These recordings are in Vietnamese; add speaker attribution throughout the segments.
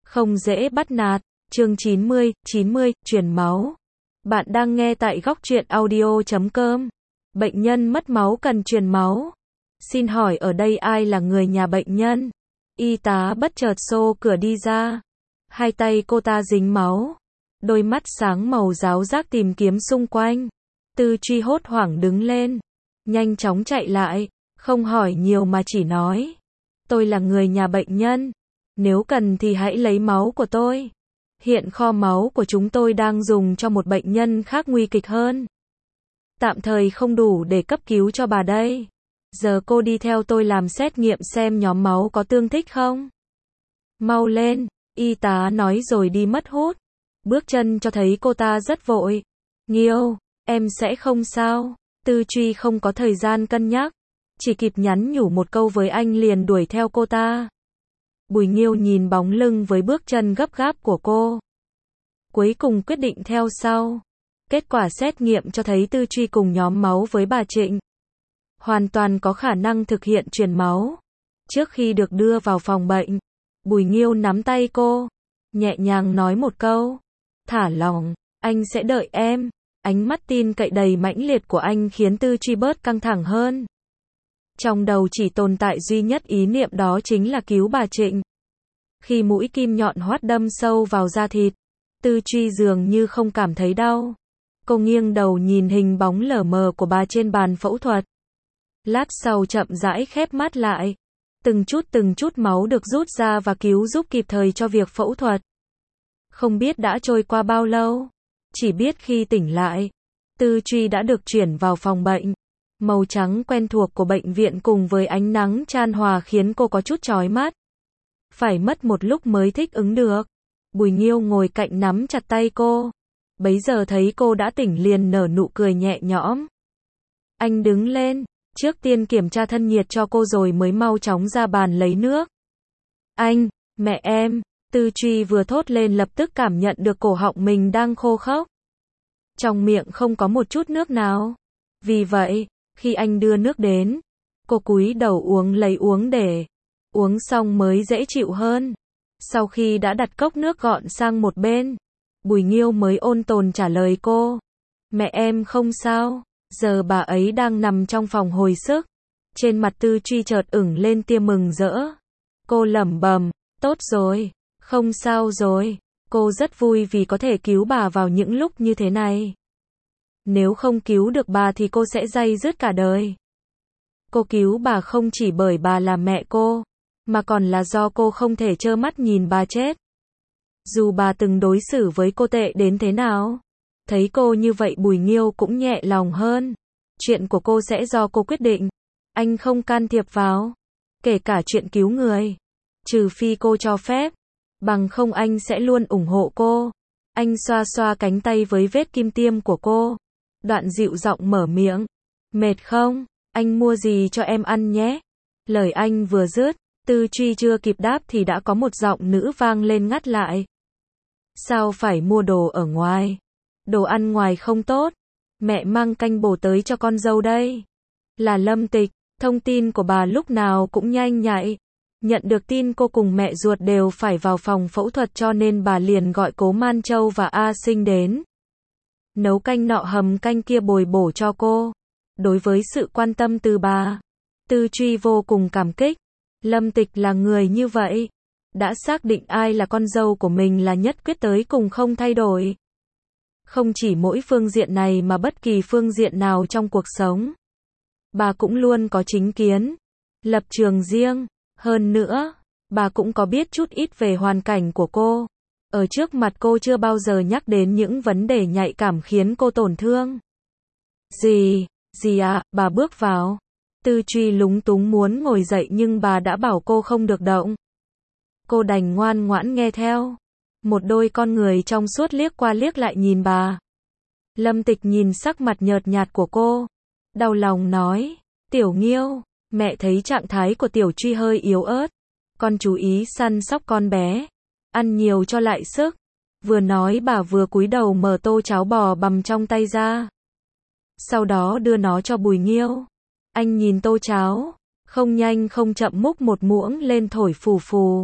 Speaker 1: Không dễ bắt nạt. Chương 90, truyền máu. Bạn đang nghe tại góc truyện audio.com. Bệnh nhân mất máu cần truyền máu. Xin hỏi ở đây ai là người nhà bệnh nhân? Y tá bất chợt xô cửa đi ra. Hai tay cô ta dính máu. Đôi mắt sáng màu ráo rác tìm kiếm xung quanh. Tư Truy hốt hoảng đứng lên. Nhanh chóng chạy lại. Không hỏi nhiều mà chỉ nói. Tôi là người nhà bệnh nhân. Nếu cần thì hãy lấy máu của tôi. Hiện kho máu của chúng tôi đang dùng cho một bệnh nhân khác nguy kịch hơn. Tạm thời không đủ để cấp cứu cho bà đây. Giờ cô đi theo tôi làm xét nghiệm xem nhóm máu có tương thích không. Mau lên, y tá nói rồi đi mất hút. Bước chân cho thấy cô ta rất vội. Nghiêu, em sẽ không sao. Tư Truy không có thời gian cân nhắc. Chỉ kịp nhắn nhủ một câu với anh liền đuổi theo cô ta. Bùi Nghiêu nhìn bóng lưng với bước chân gấp gáp của cô. Cuối cùng quyết định theo sau. Kết quả xét nghiệm cho thấy Tư Truy cùng nhóm máu với bà Trịnh. Hoàn toàn có khả năng thực hiện truyền máu. Trước khi được đưa vào phòng bệnh, Bùi Nghiêu nắm tay cô, nhẹ nhàng nói một câu. Thả lỏng, anh sẽ đợi em. Ánh mắt tin cậy đầy mãnh liệt của anh khiến Tư Truy bớt căng thẳng hơn. Trong đầu chỉ tồn tại duy nhất ý niệm đó chính là cứu bà Trịnh. Khi mũi kim nhọn hoắt đâm sâu vào da thịt, Tư Truy dường như không cảm thấy đau. Cô nghiêng đầu nhìn hình bóng lờ mờ của bà trên bàn phẫu thuật. Lát sau chậm rãi khép mắt lại. Từng chút máu được rút ra và cứu giúp kịp thời cho việc phẫu thuật. Không biết đã trôi qua bao lâu. Chỉ biết khi tỉnh lại, Tư Truy đã được chuyển vào phòng bệnh. Màu trắng quen thuộc của bệnh viện cùng với ánh nắng chan hòa khiến cô có chút chói mắt. Phải mất một lúc mới thích ứng được. Bùi Nghiêu ngồi cạnh nắm chặt tay cô. Bấy giờ thấy cô đã tỉnh liền nở nụ cười nhẹ nhõm. Anh đứng lên, trước tiên kiểm tra thân nhiệt cho cô rồi mới mau chóng ra bàn lấy nước. Anh, mẹ em, Tư Truy vừa thốt lên lập tức cảm nhận được cổ họng mình đang khô khốc. Trong miệng không có một chút nước nào. Vì vậy, khi anh đưa nước đến, cô cúi đầu uống lấy uống để uống xong mới dễ chịu hơn. Sau khi đã đặt cốc nước gọn sang một bên, Bùi Nghiêu mới ôn tồn trả lời cô. Mẹ em không sao, giờ bà ấy đang nằm trong phòng hồi sức. Trên mặt Tư Truy chợt ửng lên tia mừng rỡ. Cô lẩm bẩm, tốt rồi, không sao rồi. Cô rất vui vì có thể cứu bà vào những lúc như thế này. Nếu không cứu được bà thì cô sẽ day dứt cả đời. Cô cứu bà không chỉ bởi bà là mẹ cô, mà còn là do cô không thể trơ mắt nhìn bà chết. Dù bà từng đối xử với cô tệ đến thế nào. Thấy cô như vậy Bùi Nghiêu cũng nhẹ lòng hơn. Chuyện của cô sẽ do cô quyết định. Anh không can thiệp vào. Kể cả chuyện cứu người. Trừ phi cô cho phép. Bằng không anh sẽ luôn ủng hộ cô. Anh xoa xoa cánh tay với vết kim tiêm của cô. Đoạn dịu giọng mở miệng. Mệt không? Anh mua gì cho em ăn nhé? Lời anh vừa dứt, Tư Truy chưa kịp đáp thì đã có một giọng nữ vang lên ngắt lại. Sao phải mua đồ ở ngoài? Đồ ăn ngoài không tốt. Mẹ mang canh bổ tới cho con dâu đây. Là Lâm Tịch, thông tin của bà lúc nào cũng nhanh nhạy. Nhận được tin cô cùng mẹ ruột đều phải vào phòng phẫu thuật cho nên bà liền gọi Cố Man Châu và A Sinh đến. Nấu canh nọ hầm canh kia bồi bổ cho cô. Đối với sự quan tâm từ bà, Tư Truy vô cùng cảm kích. Lâm Tịch là người như vậy. Đã xác định ai là con dâu của mình là nhất quyết tới cùng không thay đổi. Không chỉ mỗi phương diện này mà bất kỳ phương diện nào trong cuộc sống. Bà cũng luôn có chính kiến, lập trường riêng. Hơn nữa, bà cũng có biết chút ít về hoàn cảnh của cô. Ở trước mặt cô chưa bao giờ nhắc đến những vấn đề nhạy cảm khiến cô tổn thương. Gì ạ, bà bước vào. Tư Truy lúng túng muốn ngồi dậy nhưng bà đã bảo cô không được động. Cô đành ngoan ngoãn nghe theo. Một đôi con người trong suốt liếc qua liếc lại nhìn bà. Lâm Tịch nhìn sắc mặt nhợt nhạt của cô. Đau lòng nói, Tiểu Nghiêu, mẹ thấy trạng thái của Tiểu Truy hơi yếu ớt. Con chú ý săn sóc con bé. Ăn nhiều cho lại sức. Vừa nói bà vừa cúi đầu mở tô cháo bò bằm trong tay ra. Sau đó đưa nó cho Bùi Nghiêu. Anh nhìn tô cháo, không nhanh không chậm múc một muỗng lên thổi phù phù.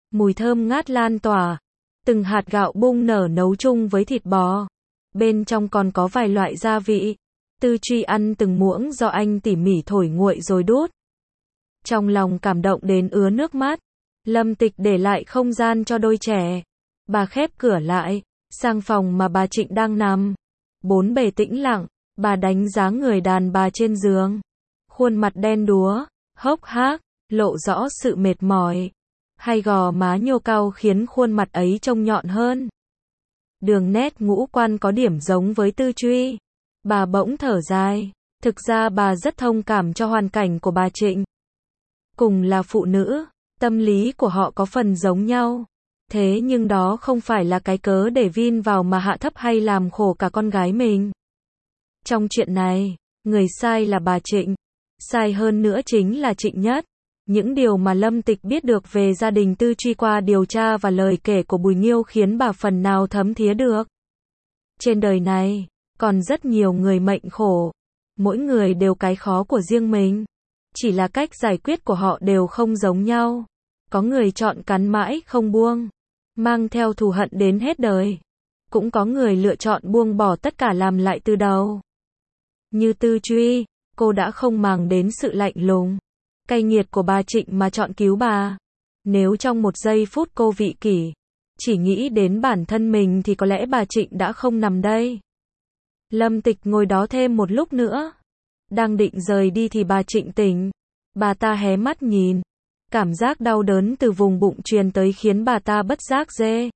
Speaker 1: Mùi thơm ngát lan tỏa. Từng hạt gạo bung nở nấu chung với thịt bò. Bên trong còn có vài loại gia vị. Tư Truy ăn từng muỗng do anh tỉ mỉ thổi nguội rồi đút. Trong lòng cảm động đến ứa nước mắt. Lâm Tịch để lại không gian cho đôi trẻ. Bà khép cửa lại, sang phòng mà bà Trịnh đang nằm. Bốn bề tĩnh lặng, bà đánh giá người đàn bà trên giường. Khuôn mặt đen đúa, hốc hác, lộ rõ sự mệt mỏi. Hai gò má nhô cao khiến khuôn mặt ấy trông nhọn hơn. Đường nét ngũ quan có điểm giống với Tư Truy. Bà bỗng thở dài. Thực ra bà rất thông cảm cho hoàn cảnh của bà Trịnh. Cùng là phụ nữ, tâm lý của họ có phần giống nhau. Thế nhưng đó không phải là cái cớ để vin vào mà hạ thấp hay làm khổ cả con gái mình. Trong chuyện này, người sai là bà Trịnh. Sai hơn nữa chính là Trịnh Nhất. Những điều mà Lâm Tịch biết được về gia đình Tư Truy qua điều tra và lời kể của Bùi Nghiêu khiến bà phần nào thấm thía được. Trên đời này, còn rất nhiều người mệnh khổ. Mỗi người đều cái khó của riêng mình. Chỉ là cách giải quyết của họ đều không giống nhau. Có người chọn cắn mãi không buông, mang theo thù hận đến hết đời. Cũng có người lựa chọn buông bỏ tất cả làm lại từ đầu. Như Tư Truy, cô đã không màng đến sự lạnh lùng, cay nghiệt của bà Trịnh mà chọn cứu bà. Nếu trong một giây phút cô vị kỷ, chỉ nghĩ đến bản thân mình thì có lẽ bà Trịnh đã không nằm đây. Lâm Tịch ngồi đó thêm một lúc nữa. Đang định rời đi thì bà Trịnh tỉnh. Bà ta hé mắt nhìn. Cảm giác đau đớn từ vùng bụng truyền tới khiến bà ta bất giác rê.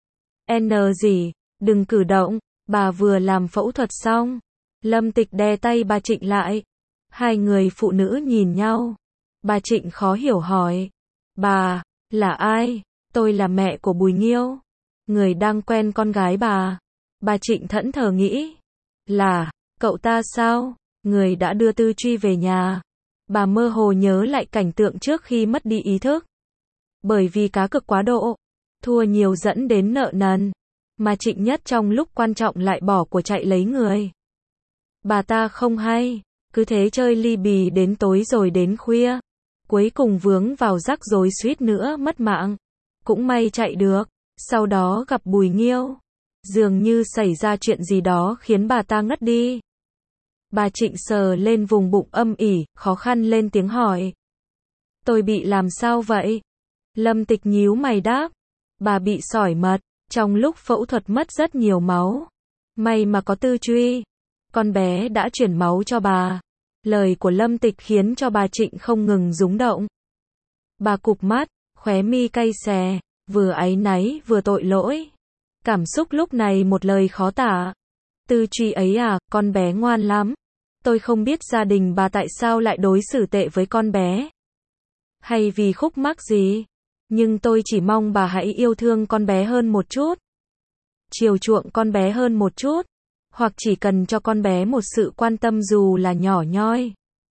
Speaker 1: Gì, đừng cử động, bà vừa làm phẫu thuật xong. Lâm Tịch đè tay bà Trịnh lại. Hai người phụ nữ nhìn nhau. Bà Trịnh khó hiểu hỏi. Bà, là ai? Tôi là mẹ của Bùi Nghiêu. Người đang quen con gái bà. Bà Trịnh thẫn thờ nghĩ. Là, cậu ta sao? Người đã đưa Tư Truy về nhà. Bà mơ hồ nhớ lại cảnh tượng trước khi mất đi ý thức. Bởi vì cá cược quá độ, thua nhiều dẫn đến nợ nần, mà Trịnh Nhất trong lúc quan trọng lại bỏ của chạy lấy người. Bà ta không hay, cứ thế chơi ly bì đến tối rồi đến khuya. Cuối cùng vướng vào rắc rối suýt nữa mất mạng. Cũng may chạy được, sau đó gặp Bùi Nghiêu. Dường như xảy ra chuyện gì đó khiến bà ta ngất đi. Bà Trịnh sờ lên vùng bụng âm ỉ, khó khăn lên tiếng hỏi. Tôi bị làm sao vậy? Lâm Tịch nhíu mày đáp. Bà bị sỏi mật, trong lúc phẫu thuật mất rất nhiều máu. May mà có Tư Truy. Con bé đã chuyển máu cho bà. Lời của Lâm Tịch khiến cho bà Trịnh không ngừng rúng động. Bà cụp mắt, khóe mi cay xè, vừa áy náy vừa tội lỗi. Cảm xúc lúc này một lời khó tả. Tư Truy ấy à, con bé ngoan lắm. Tôi không biết gia đình bà tại sao lại đối xử tệ với con bé. Hay vì khúc mắc gì. Nhưng tôi chỉ mong bà hãy yêu thương con bé hơn một chút. Chiều chuộng con bé hơn một chút. Hoặc chỉ cần cho con bé một sự quan tâm dù là nhỏ nhoi.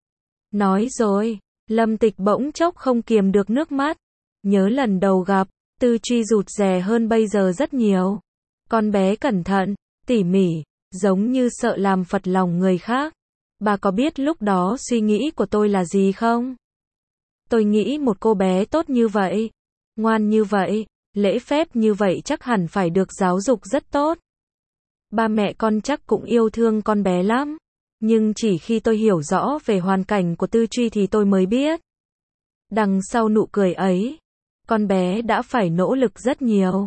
Speaker 1: Nói rồi, Lâm Tịch bỗng chốc không kiềm được nước mắt. Nhớ lần đầu gặp, Tư Truy rụt rè hơn bây giờ rất nhiều. Con bé cẩn thận, tỉ mỉ, giống như sợ làm phật lòng người khác. Bà có biết lúc đó suy nghĩ của tôi là gì không? Tôi nghĩ một cô bé tốt như vậy, ngoan như vậy, lễ phép như vậy chắc hẳn phải được giáo dục rất tốt. Ba mẹ con chắc cũng yêu thương con bé lắm. Nhưng chỉ khi tôi hiểu rõ về hoàn cảnh của Tư Truy thì tôi mới biết. Đằng sau nụ cười ấy, con bé đã phải nỗ lực rất nhiều.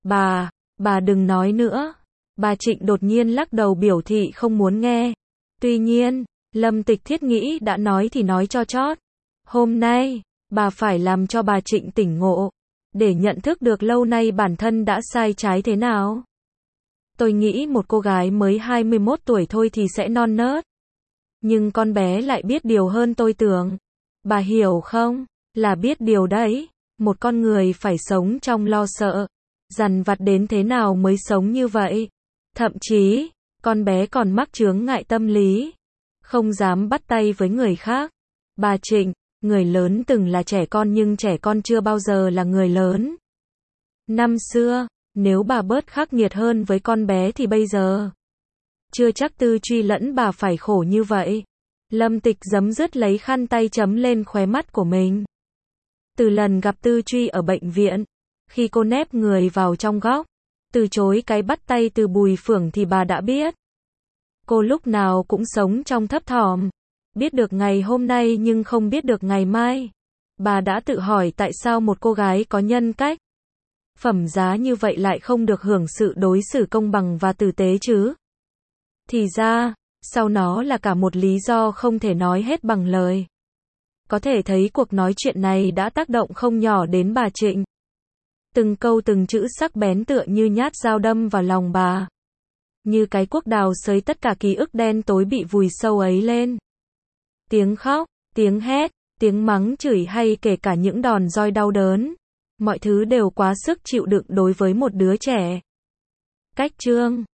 Speaker 1: Bà đừng nói nữa. Bà Trịnh đột nhiên lắc đầu biểu thị không muốn nghe. Tuy nhiên, Lâm Tịch thiết nghĩ đã nói thì nói cho chót. Hôm nay, bà phải làm cho bà Trịnh tỉnh ngộ, để nhận thức được lâu nay bản thân đã sai trái thế nào. Tôi nghĩ một cô gái mới 21 tuổi thôi thì sẽ non nớt. Nhưng con bé lại biết điều hơn tôi tưởng. Bà hiểu không? Là biết điều đấy. Một con người phải sống trong lo sợ, dằn vặt đến thế nào mới sống như vậy. Thậm chí, con bé còn mắc chướng ngại tâm lý. Không dám bắt tay với người khác. Bà Trịnh, người lớn từng là trẻ con nhưng trẻ con chưa bao giờ là người lớn. Năm xưa, nếu bà bớt khắc nghiệt hơn với con bé thì bây giờ, chưa chắc Tư Truy lẫn bà phải khổ như vậy. Lâm Tịch giấm dứt lấy khăn tay chấm lên khóe mắt của mình. Từ lần gặp Tư Truy ở bệnh viện, Khi cô nép người vào trong góc, từ chối cái bắt tay từ Bùi Phưởng thì bà đã biết. Cô lúc nào cũng sống trong thấp thỏm, biết được ngày hôm nay nhưng không biết được ngày mai. Bà đã tự hỏi tại sao một cô gái có nhân cách, phẩm giá như vậy lại không được hưởng sự đối xử công bằng và tử tế chứ? Thì ra, sau nó là cả một lý do không thể nói hết bằng lời. Có thể thấy cuộc nói chuyện này đã tác động không nhỏ đến bà Trịnh. Từng câu từng chữ sắc bén tựa như nhát dao đâm vào lòng bà. Như cái cuốc đào xới tất cả ký ức đen tối bị vùi sâu ấy lên. Tiếng khóc, tiếng hét, tiếng mắng chửi hay kể cả những đòn roi đau đớn. Mọi thứ đều quá sức chịu đựng đối với một đứa trẻ. Cách chương